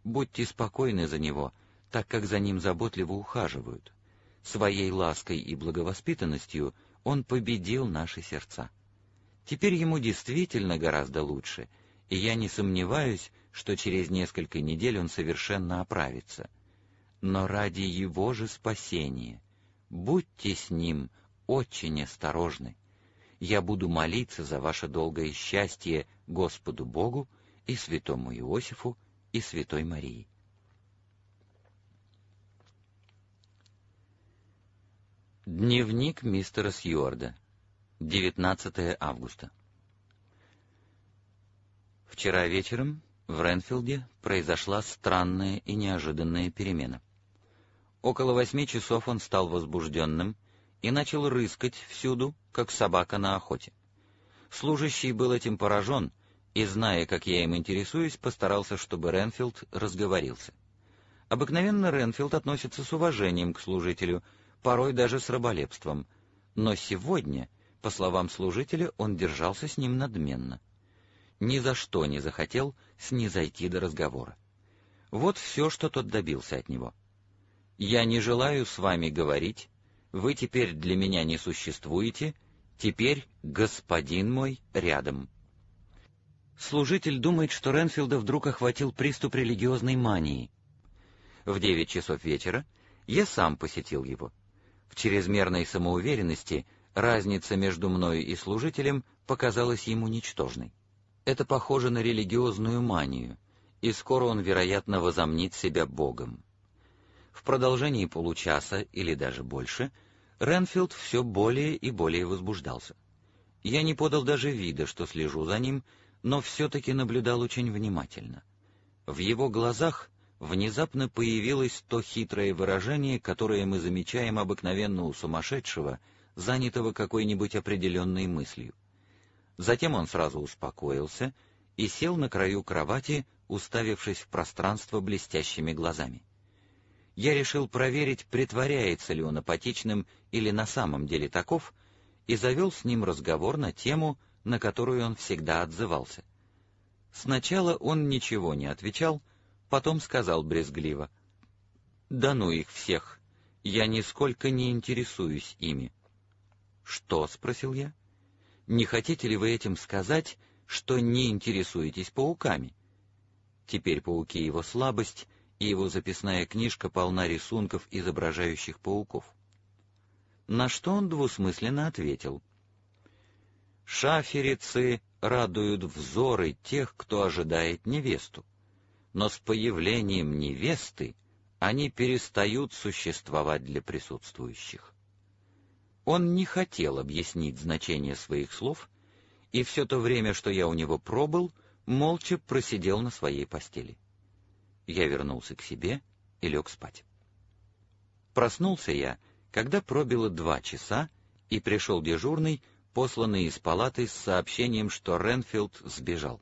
Будьте спокойны за него, так как за ним заботливо ухаживают. Своей лаской и благовоспитанностью он победил наши сердца. Теперь ему действительно гораздо лучше, и я не сомневаюсь, что через несколько недель он совершенно оправится. Но ради его же спасения будьте с ним очень осторожны. Я буду молиться за ваше долгое счастье Господу Богу и святому Иосифу и святой Марии. Дневник мистера Сьюарда. 19 августа. Вчера вечером в Ренфилде произошла странная и неожиданная перемена. Около 8 часов он стал возбужденным и начал рыскать всюду, как собака на охоте. Служащий был этим поражен и, зная, как я им интересуюсь, постарался, чтобы Ренфилд разговорился. Обыкновенно Ренфилд относится с уважением к служителю, порой даже с раболепством, но сегодня, по словам служителя, он держался с ним надменно. Ни за что не захотел снизойти до разговора. Вот все, что тот добился от него. «Я не желаю с вами говорить, вы теперь для меня не существуете, теперь господин мой рядом». Служитель думает, что Ренфилда вдруг охватил приступ религиозной мании. В 9 часов вечера я сам посетил его. В чрезмерной самоуверенности разница между мною и служителем показалась ему ничтожной. Это похоже на религиозную манию, и скоро он, вероятно, возомнит себя Богом. В продолжении получаса или даже больше Ренфилд все более и более возбуждался. Я не подал даже вида, что слежу за ним, но все-таки наблюдал очень внимательно. В его глазах внезапно появилось то хитрое выражение, которое мы замечаем обыкновенно у сумасшедшего, занятого какой-нибудь определенной мыслью. Затем он сразу успокоился и сел на краю кровати, уставившись в пространство блестящими глазами. Я решил проверить, притворяется ли он апатичным или на самом деле таков, и завел с ним разговор на тему, на которую он всегда отзывался. Сначала он ничего не отвечал, потом сказал брезгливо: «Да ну их всех, я нисколько не интересуюсь ими». «Что?» — спросил я. «Не хотите ли вы этим сказать, что не интересуетесь пауками?» Теперь пауки — его слабость, и его записная книжка полна рисунков, изображающих пауков. На что он двусмысленно ответил: «Шаферицы радуют взоры тех, кто ожидает невесту, но с появлением невесты они перестают существовать для присутствующих». Он не хотел объяснить значение своих слов, и все то время, что я у него пробыл, молча просидел на своей постели. Я вернулся к себе и лег спать. Проснулся я, когда пробило 2 часа, и пришел дежурный, посланный из палаты с сообщением, что Ренфилд сбежал.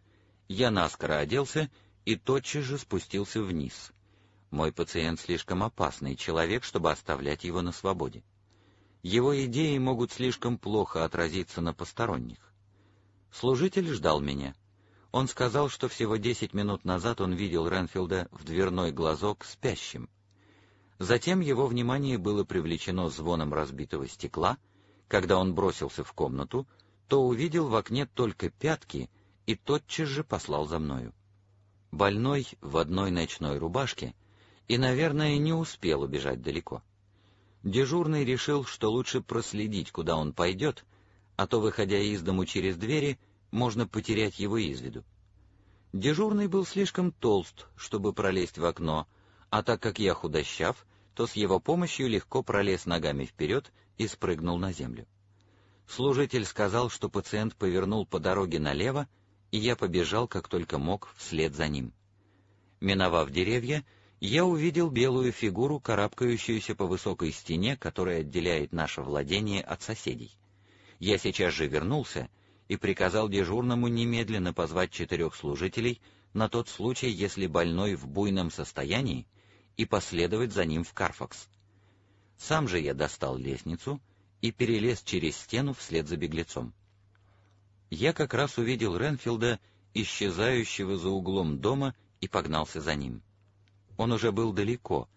Я наскоро оделся и тотчас же спустился вниз. Мой пациент слишком опасный человек, чтобы оставлять его на свободе. Его идеи могут слишком плохо отразиться на посторонних. Служитель ждал меня. Он сказал, что всего 10 минут назад он видел Ренфилда в дверной глазок спящим. Затем его внимание было привлечено звоном разбитого стекла. Когда он бросился в комнату, то увидел в окне только пятки и тотчас же послал за мною. Больной в одной ночной рубашке и, наверное, не успел убежать далеко. Дежурный решил, что лучше проследить, куда он пойдет, а то, выходя из дому через двери, можно потерять его из виду. Дежурный был слишком толст, чтобы пролезть в окно, а так как я худощав, то с его помощью легко пролез ногами вперед и спрыгнул на землю. Служитель сказал, что пациент повернул по дороге налево, и я побежал, как только мог, вслед за ним. Миновав деревья, я увидел белую фигуру, карабкающуюся по высокой стене, которая отделяет наше владение от соседей. Я сейчас же вернулся и приказал дежурному немедленно позвать 4 служителей на тот случай, если больной в буйном состоянии, и последовать за ним в Карфакс. Сам же я достал лестницу и перелез через стену вслед за беглецом. Я как раз увидел Ренфилда, исчезающего за углом дома и погнался за ним. Он уже был далеко,